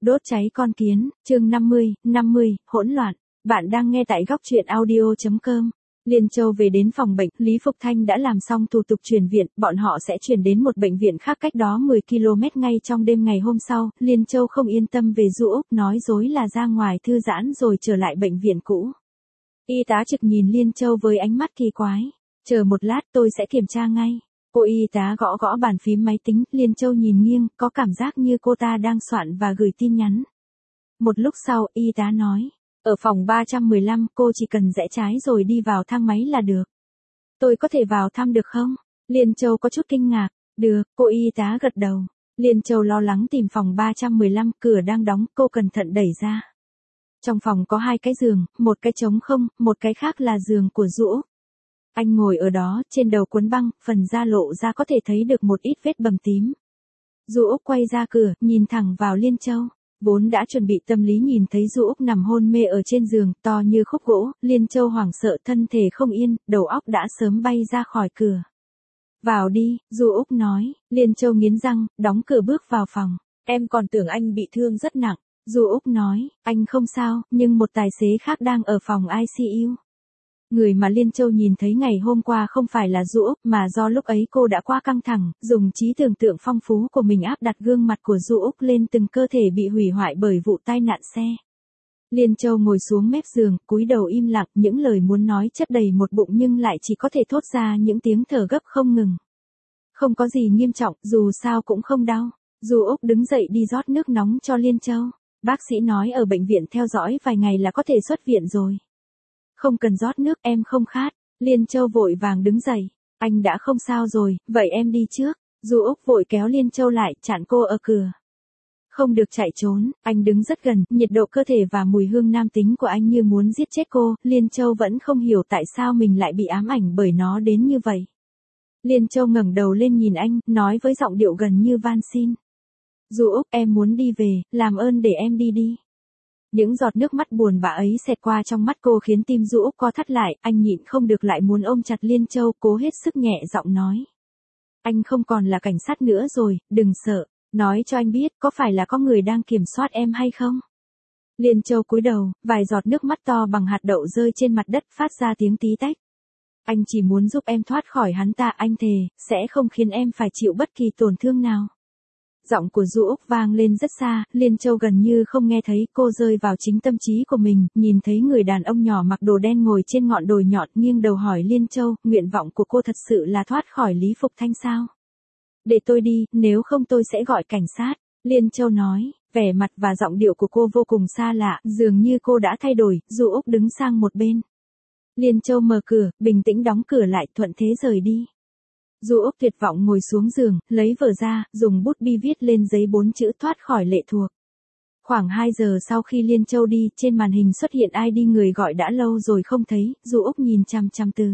Đốt cháy con kiến, chương 50, hỗn loạn. Bạn đang nghe tại góc truyện audio.com. Liên Châu về đến phòng bệnh, Lý Phục Thanh đã làm xong thủ tục chuyển viện, bọn họ sẽ chuyển đến một bệnh viện khác cách đó 10 km ngay trong đêm ngày hôm sau. Liên Châu không yên tâm về Du Úc, nói dối là ra ngoài thư giãn rồi trở lại bệnh viện cũ. Y tá trực nhìn Liên Châu với ánh mắt kỳ quái. Chờ một lát, tôi sẽ kiểm tra ngay. Cô y tá gõ gõ bàn phím máy tính, Liên Châu nhìn nghiêng, có cảm giác như cô ta đang soạn và gửi tin nhắn. Một lúc sau, y tá nói, ở phòng 315, cô chỉ cần rẽ trái rồi đi vào thang máy là được. Tôi có thể vào thăm được không? Liên Châu có chút kinh ngạc. Được, cô y tá gật đầu. Liên Châu lo lắng tìm phòng 315, cửa đang đóng, cô cẩn thận đẩy ra. Trong phòng có 2 cái giường, một cái trống không, một cái khác là giường của Du Úc. Anh ngồi ở đó, trên đầu cuốn băng, phần da lộ ra có thể thấy được một ít vết bầm tím. Du Úc quay ra cửa, nhìn thẳng vào Liên Châu. Vốn đã chuẩn bị tâm lý nhìn thấy Du Úc nằm hôn mê ở trên giường, to như khúc gỗ, Liên Châu hoảng sợ thân thể không yên, đầu óc đã sớm bay ra khỏi cửa. Vào đi, Du Úc nói, Liên Châu nghiến răng, đóng cửa bước vào phòng. Em còn tưởng anh bị thương rất nặng. Du Úc nói, anh không sao, nhưng một tài xế khác đang ở phòng ICU. Người mà Liên Châu nhìn thấy ngày hôm qua không phải là Du Úc mà do lúc ấy cô đã quá căng thẳng, dùng trí tưởng tượng phong phú của mình áp đặt gương mặt của Du Úc lên từng cơ thể bị hủy hoại bởi vụ tai nạn xe. Liên Châu ngồi xuống mép giường, cúi đầu im lặng, những lời muốn nói chất đầy một bụng nhưng lại chỉ có thể thốt ra những tiếng thở gấp không ngừng. Không có gì nghiêm trọng, dù sao cũng không đau. Du Úc đứng dậy đi rót nước nóng cho Liên Châu. Bác sĩ nói ở bệnh viện theo dõi vài ngày là có thể xuất viện rồi. Không cần rót nước, em không khát. Liên Châu vội vàng đứng dậy. Anh đã không sao rồi, vậy em đi trước. Du Úc vội kéo Liên Châu lại, chặn cô ở cửa. Không được chạy trốn, anh đứng rất gần, nhiệt độ cơ thể và mùi hương nam tính của anh như muốn giết chết cô. Liên Châu vẫn không hiểu tại sao mình lại bị ám ảnh bởi nó đến như vậy. Liên Châu ngẩng đầu lên nhìn anh, nói với giọng điệu gần như van xin. Du Úc, em muốn đi về, làm ơn để em đi đi. Những giọt nước mắt buồn bã ấy xẹt qua trong mắt cô khiến tim Du Úc co thắt lại, anh nhịn không được lại muốn ôm chặt Liên Châu, cố hết sức nhẹ giọng nói. Anh không còn là cảnh sát nữa rồi, đừng sợ, nói cho anh biết có phải là có người đang kiểm soát em hay không? Liên Châu cúi đầu, vài giọt nước mắt to bằng hạt đậu rơi trên mặt đất phát ra tiếng tí tách. Anh chỉ muốn giúp em thoát khỏi hắn ta, anh thề, sẽ không khiến em phải chịu bất kỳ tổn thương nào. Giọng của Du Úc vang lên rất xa, Liên Châu gần như không nghe thấy, cô rơi vào chính tâm trí của mình, nhìn thấy người đàn ông nhỏ mặc đồ đen ngồi trên ngọn đồi nhọn, nghiêng đầu hỏi Liên Châu, nguyện vọng của cô thật sự là thoát khỏi Lý Phục Thanh sao? Để tôi đi, nếu không tôi sẽ gọi cảnh sát. Liên Châu nói, vẻ mặt và giọng điệu của cô vô cùng xa lạ, dường như cô đã thay đổi. Du Úc đứng sang một bên. Liên Châu mở cửa, bình tĩnh đóng cửa lại, thuận thế rời đi. Du Úc tuyệt vọng ngồi xuống giường, lấy vở ra, dùng bút bi viết lên giấy 4 chữ thoát khỏi lệ thuộc. Khoảng 2 giờ sau khi Liên Châu đi, trên màn hình xuất hiện ID người gọi đã lâu rồi không thấy, Du Úc nhìn chăm chăm từ.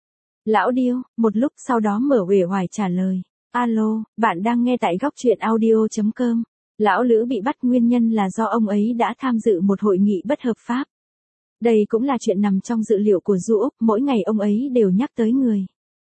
Lão Điêu, một lúc sau đó mở uể oải trả lời. Alo, bạn đang nghe tại góc truyện audio.com. Lão Lữ bị bắt nguyên nhân là do ông ấy đã tham dự một hội nghị bất hợp pháp. Đây cũng là chuyện nằm trong dự liệu của Du Úc, mỗi ngày ông ấy đều nhắc tới người.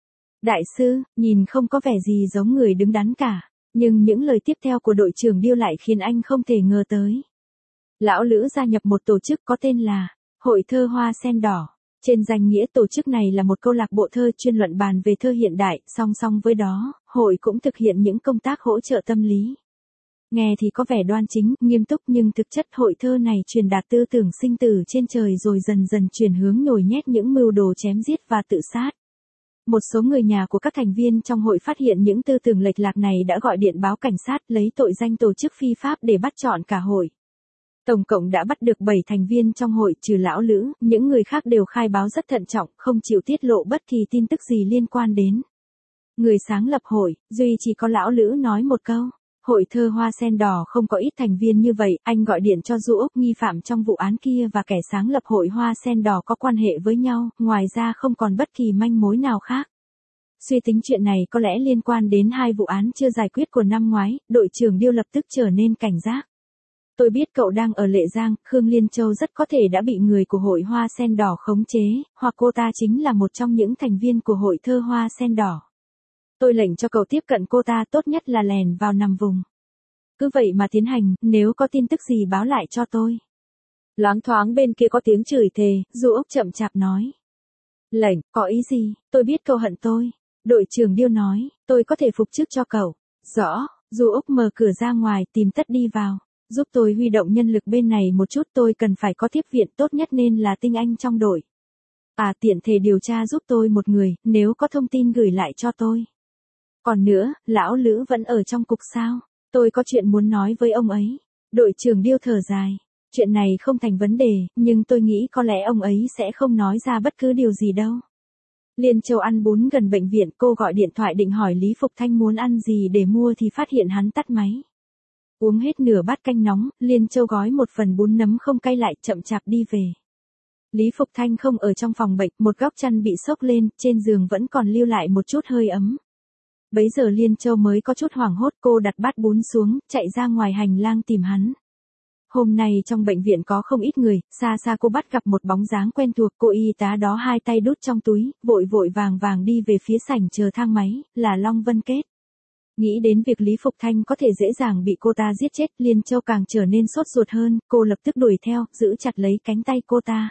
Đại sư, nhìn không có vẻ gì giống người đứng đắn cả, nhưng những lời tiếp theo của đội trưởng Điêu lại khiến anh không thể ngờ tới. Lão Lữ gia nhập một tổ chức có tên là Hội Thơ Hoa Sen Đỏ. Trên danh nghĩa tổ chức này là một câu lạc bộ thơ chuyên luận bàn về thơ hiện đại, song song với đó, hội cũng thực hiện những công tác hỗ trợ tâm lý. Nghe thì có vẻ đoan chính, nghiêm túc nhưng thực chất hội thơ này truyền đạt tư tưởng sinh tử trên trời rồi dần dần chuyển hướng nhồi nhét những mưu đồ chém giết và tự sát. Một số người nhà của các thành viên trong hội phát hiện những tư tưởng lệch lạc này đã gọi điện báo cảnh sát lấy tội danh tổ chức phi pháp để bắt trọn cả hội. Tổng cộng đã bắt được 7 thành viên trong hội trừ Lão Lữ, những người khác đều khai báo rất thận trọng, không chịu tiết lộ bất kỳ tin tức gì liên quan đến người sáng lập hội, duy chỉ có Lão Lữ nói một câu. Hội Thơ Hoa Sen Đỏ không có ít thành viên như vậy, anh gọi điện cho Du Úc, nghi phạm trong vụ án kia và kẻ sáng lập Hội Hoa Sen Đỏ có quan hệ với nhau, ngoài ra không còn bất kỳ manh mối nào khác. Suy tính chuyện này có lẽ liên quan đến 2 vụ án chưa giải quyết của năm ngoái, đội trưởng Điêu lập tức trở nên cảnh giác. Tôi biết cậu đang ở Lệ Giang, Khương Liên Châu rất có thể đã bị người của Hội Hoa Sen Đỏ khống chế, hoặc cô ta chính là một trong những thành viên của Hội Thơ Hoa Sen Đỏ. Tôi lệnh cho cậu tiếp cận cô ta, tốt nhất là lèn vào nằm vùng. Cứ vậy mà tiến hành, nếu có tin tức gì báo lại cho tôi. Loáng thoáng bên kia có tiếng chửi thề, Du Úc chậm chạp nói. Lệnh, có ý gì, tôi biết cậu hận tôi. Đội trưởng Điêu nói, tôi có thể phục chức cho cậu. Rõ, Du Úc mở cửa ra ngoài tìm Tất đi vào. Giúp tôi huy động nhân lực bên này một chút, tôi cần phải có tiếp viện, tốt nhất nên là tinh anh trong đội. À, tiện thể điều tra giúp tôi một người, nếu có thông tin gửi lại cho tôi. Còn nữa, lão Lữ vẫn ở trong cục sao? Tôi có chuyện muốn nói với ông ấy. Đội trưởng Điêu thở dài. Chuyện này không thành vấn đề, nhưng tôi nghĩ có lẽ ông ấy sẽ không nói ra bất cứ điều gì đâu. Liên Châu ăn bún gần bệnh viện, cô gọi điện thoại định hỏi Lý Phục Thanh muốn ăn gì để mua thì phát hiện hắn tắt máy. Uống hết nửa bát canh nóng, Liên Châu gói một phần bún nấm không cay lại chậm chạp đi về. Lý Phục Thanh không ở trong phòng bệnh, một góc chăn bị xốc lên, trên giường vẫn còn lưu lại một chút hơi ấm. Bấy giờ Liên Châu mới có chút hoảng hốt, cô đặt bát bún xuống, chạy ra ngoài hành lang tìm hắn. Hôm nay trong bệnh viện có không ít người, xa xa cô bắt gặp một bóng dáng quen thuộc, cô y tá đó hai tay đút trong túi, vội vội vàng vàng đi về phía sảnh chờ thang máy, là Long Vân Kết. Nghĩ đến việc Lý Phục Thanh có thể dễ dàng bị cô ta giết chết, Liên Châu càng trở nên sốt ruột hơn, cô lập tức đuổi theo, giữ chặt lấy cánh tay cô ta.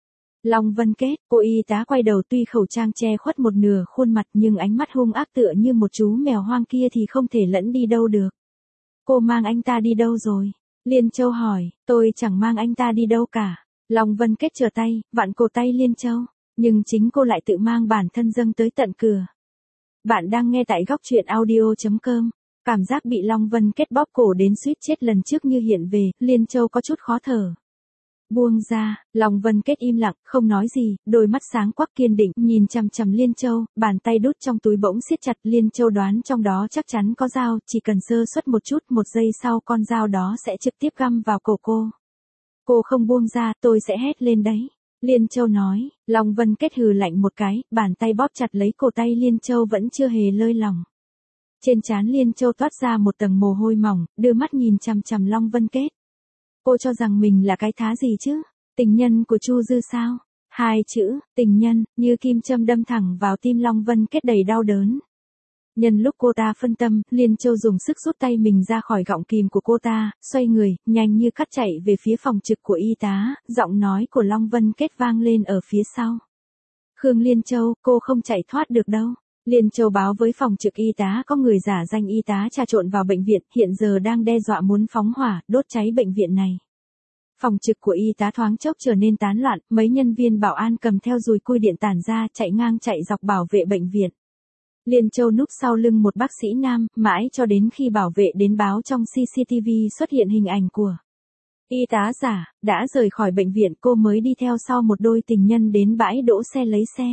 Long Vân Kết, cô y tá quay đầu, tuy khẩu trang che khuất một nửa khuôn mặt nhưng ánh mắt hung ác tựa như một chú mèo hoang kia thì không thể lẫn đi đâu được. Cô mang anh ta đi đâu rồi? Liên Châu hỏi, tôi chẳng mang anh ta đi đâu cả. Long Vân Kết trở tay, vặn cổ tay Liên Châu, nhưng chính cô lại tự mang bản thân dâng tới tận cửa. Bạn đang nghe tại góc truyện audio.com. Cảm giác bị Long Vân Kết bóp cổ đến suýt chết lần trước như hiện về, Liên Châu có chút khó thở. Buông ra, Long Vân Kết im lặng, không nói gì, đôi mắt sáng quắc kiên định, nhìn chằm chằm Liên Châu, bàn tay đút trong túi bỗng siết chặt. Liên Châu đoán trong đó chắc chắn có dao, chỉ cần sơ suất một chút, một giây sau con dao đó sẽ trực tiếp găm vào cổ cô. Cô không buông ra, tôi sẽ hét lên đấy. Liên Châu nói. Long Vân Kết hừ lạnh một cái, bàn tay bóp chặt lấy cổ tay Liên Châu vẫn chưa hề lơi lỏng. Trên trán Liên Châu toát ra một tầng mồ hôi mỏng, đưa mắt nhìn chằm chằm Long Vân Kết. Cô cho rằng mình là cái thá gì chứ? Tình nhân của Chu Dư sao? Hai chữ, tình nhân, như kim châm đâm thẳng vào tim Long Vân Kết đầy đau đớn. Nhân lúc cô ta phân tâm, Liên Châu dùng sức rút tay mình ra khỏi gọng kìm của cô ta, xoay người, nhanh như cắt chạy về phía phòng trực của y tá, giọng nói của Long Vân Kết vang lên ở phía sau. Khương Liên Châu, cô không chạy thoát được đâu. Liên Châu báo với phòng trực y tá có người giả danh y tá trà trộn vào bệnh viện, hiện giờ đang đe dọa muốn phóng hỏa, đốt cháy bệnh viện này. Phòng trực của y tá thoáng chốc trở nên tán loạn, mấy nhân viên bảo an cầm theo dùi cui điện tản ra, chạy ngang chạy dọc bảo vệ bệnh viện. Liên Châu núp sau lưng một bác sĩ nam, mãi cho đến khi bảo vệ đến báo trong CCTV xuất hiện hình ảnh của y tá giả, đã rời khỏi bệnh viện, cô mới đi theo sau một đôi tình nhân đến bãi đỗ xe lấy xe.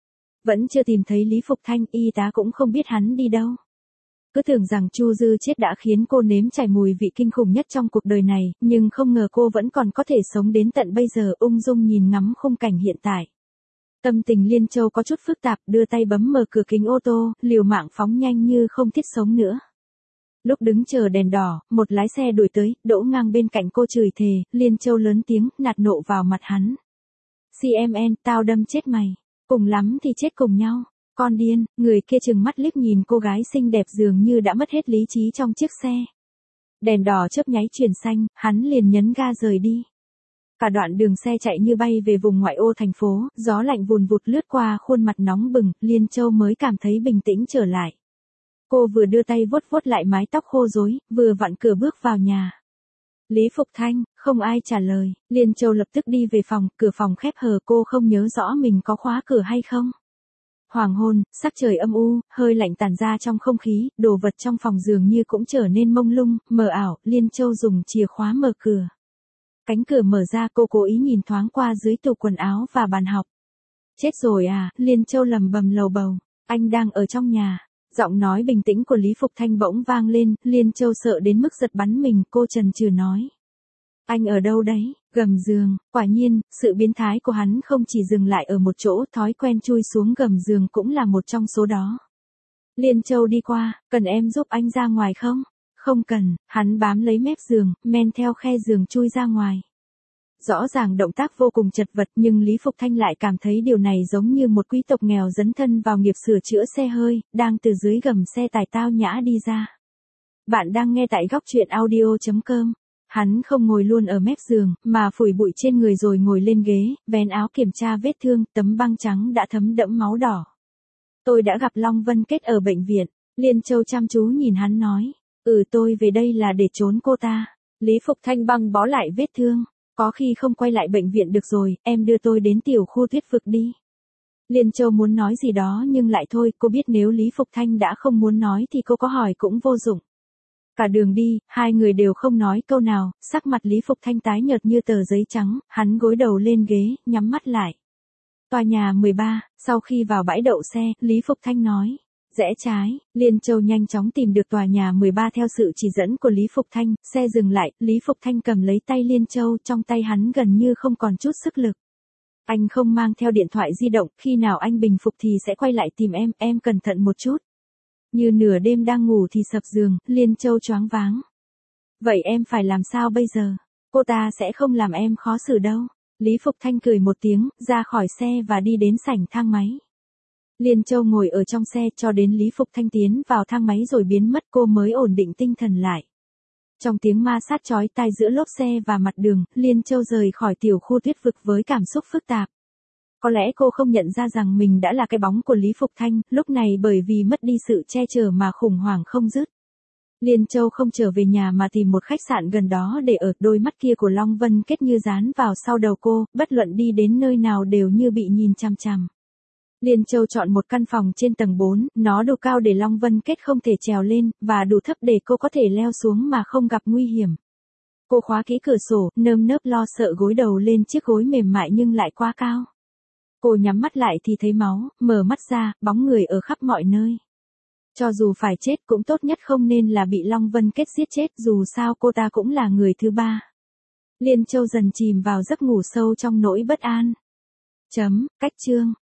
Vẫn chưa tìm thấy Lý Phục Thanh, y tá cũng không biết hắn đi đâu. Cứ tưởng rằng Chu Dư chết đã khiến cô nếm trải mùi vị kinh khủng nhất trong cuộc đời này, nhưng không ngờ cô vẫn còn có thể sống đến tận bây giờ, ung dung nhìn ngắm khung cảnh hiện tại. Tâm tình Liên Châu có chút phức tạp, đưa tay bấm mở cửa kính ô tô, liều mạng phóng nhanh như không thiết sống nữa. Lúc đứng chờ đèn đỏ, một lái xe đuổi tới, đỗ ngang bên cạnh cô chửi thề, Liên Châu lớn tiếng, nạt nộ vào mặt hắn. CMN, tao đâm chết mày. Cùng lắm thì chết cùng nhau. Con điên, người kia trừng mắt liếc nhìn cô gái xinh đẹp dường như đã mất hết lý trí trong chiếc xe. Đèn đỏ chớp nháy chuyển xanh, hắn liền nhấn ga rời đi. Cả đoạn đường xe chạy như bay về vùng ngoại ô thành phố, gió lạnh vùn vụt lướt qua khuôn mặt nóng bừng, Liên Châu mới cảm thấy bình tĩnh trở lại. Cô vừa đưa tay vuốt vuốt lại mái tóc khô rối, vừa vặn cửa bước vào nhà. Lý Phục Thanh, không ai trả lời, Liên Châu lập tức đi về phòng, cửa phòng khép hờ, cô không nhớ rõ mình có khóa cửa hay không. Hoàng hôn, sắc trời âm u, hơi lạnh tản ra trong không khí, đồ vật trong phòng dường như cũng trở nên mông lung, mờ ảo, Liên Châu dùng chìa khóa mở cửa. Cánh cửa mở ra, cô cố ý nhìn thoáng qua dưới tủ quần áo và bàn học. Chết rồi à, Liên Châu lầm bầm lầu bầu, anh đang ở trong nhà. Giọng nói bình tĩnh của Lý Phục Thanh bỗng vang lên, Liên Châu sợ đến mức giật bắn mình, cô chần chừ nói. Anh ở đâu đấy? Gầm giường, quả nhiên, sự biến thái của hắn không chỉ dừng lại ở một chỗ, thói quen chui xuống gầm giường cũng là một trong số đó. Liên Châu đi qua, cần em giúp anh ra ngoài không? Không cần, hắn bám lấy mép giường, men theo khe giường chui ra ngoài. Rõ ràng động tác vô cùng chật vật nhưng Lý Phục Thanh lại cảm thấy điều này giống như một quý tộc nghèo dấn thân vào nghiệp sửa chữa xe hơi, đang từ dưới gầm xe tải tao nhã đi ra. Bạn đang nghe tại góc truyện audio.com. Hắn không ngồi luôn ở mép giường, mà phủi bụi trên người rồi ngồi lên ghế, vén áo kiểm tra vết thương, tấm băng trắng đã thấm đẫm máu đỏ. Tôi đã gặp Long Vân Kết ở bệnh viện. Liên Châu chăm chú nhìn hắn nói. Tôi về đây là để trốn cô ta. Lý Phục Thanh băng bó lại vết thương. Có khi không quay lại bệnh viện được rồi, em đưa tôi đến tiểu khu Tuyết Vực đi. Liên Châu muốn nói gì đó nhưng lại thôi, cô biết nếu Lý Phục Thanh đã không muốn nói thì cô có hỏi cũng vô dụng. Cả đường đi, hai người đều không nói câu nào, sắc mặt Lý Phục Thanh tái nhợt như tờ giấy trắng, hắn gối đầu lên ghế, nhắm mắt lại. Tòa nhà 13, sau khi vào bãi đậu xe, Lý Phục Thanh nói. Rẽ trái, Liên Châu nhanh chóng tìm được tòa nhà 13 theo sự chỉ dẫn của Lý Phục Thanh, xe dừng lại, Lý Phục Thanh cầm lấy tay Liên Châu, trong tay hắn gần như không còn chút sức lực. Anh không mang theo điện thoại di động, khi nào anh bình phục thì sẽ quay lại tìm em cẩn thận một chút. Như nửa đêm đang ngủ thì sập giường, Liên Châu choáng váng. Vậy em phải làm sao bây giờ? Cô ta sẽ không làm em khó xử đâu. Lý Phục Thanh cười một tiếng, ra khỏi xe và đi đến sảnh thang máy. Liên Châu ngồi ở trong xe cho đến Lý Phục Thanh tiến vào thang máy rồi biến mất cô mới ổn định tinh thần lại. Trong tiếng ma sát chói tai giữa lốp xe và mặt đường, Liên Châu rời khỏi tiểu khu Tuyết Vực với cảm xúc phức tạp. Có lẽ cô không nhận ra rằng mình đã là cái bóng của Lý Phục Thanh, lúc này bởi vì mất đi sự che chở mà khủng hoảng không dứt. Liên Châu không trở về nhà mà tìm một khách sạn gần đó để ở, đôi mắt kia của Long Vân Kết như dán vào sau đầu cô, bất luận đi đến nơi nào đều như bị nhìn chằm chằm. Liên Châu chọn một căn phòng trên tầng 4, nó đủ cao để Long Vân Kết không thể trèo lên, và đủ thấp để cô có thể leo xuống mà không gặp nguy hiểm. Cô khóa kỹ cửa sổ, nơm nớp lo sợ gối đầu lên chiếc gối mềm mại nhưng lại quá cao. Cô nhắm mắt lại thì thấy máu, mở mắt ra, bóng người ở khắp mọi nơi. Cho dù phải chết cũng tốt nhất không nên là bị Long Vân Kết giết chết, dù sao cô ta cũng là người thứ ba. Liên Châu dần chìm vào giấc ngủ sâu trong nỗi bất an. Cách chương.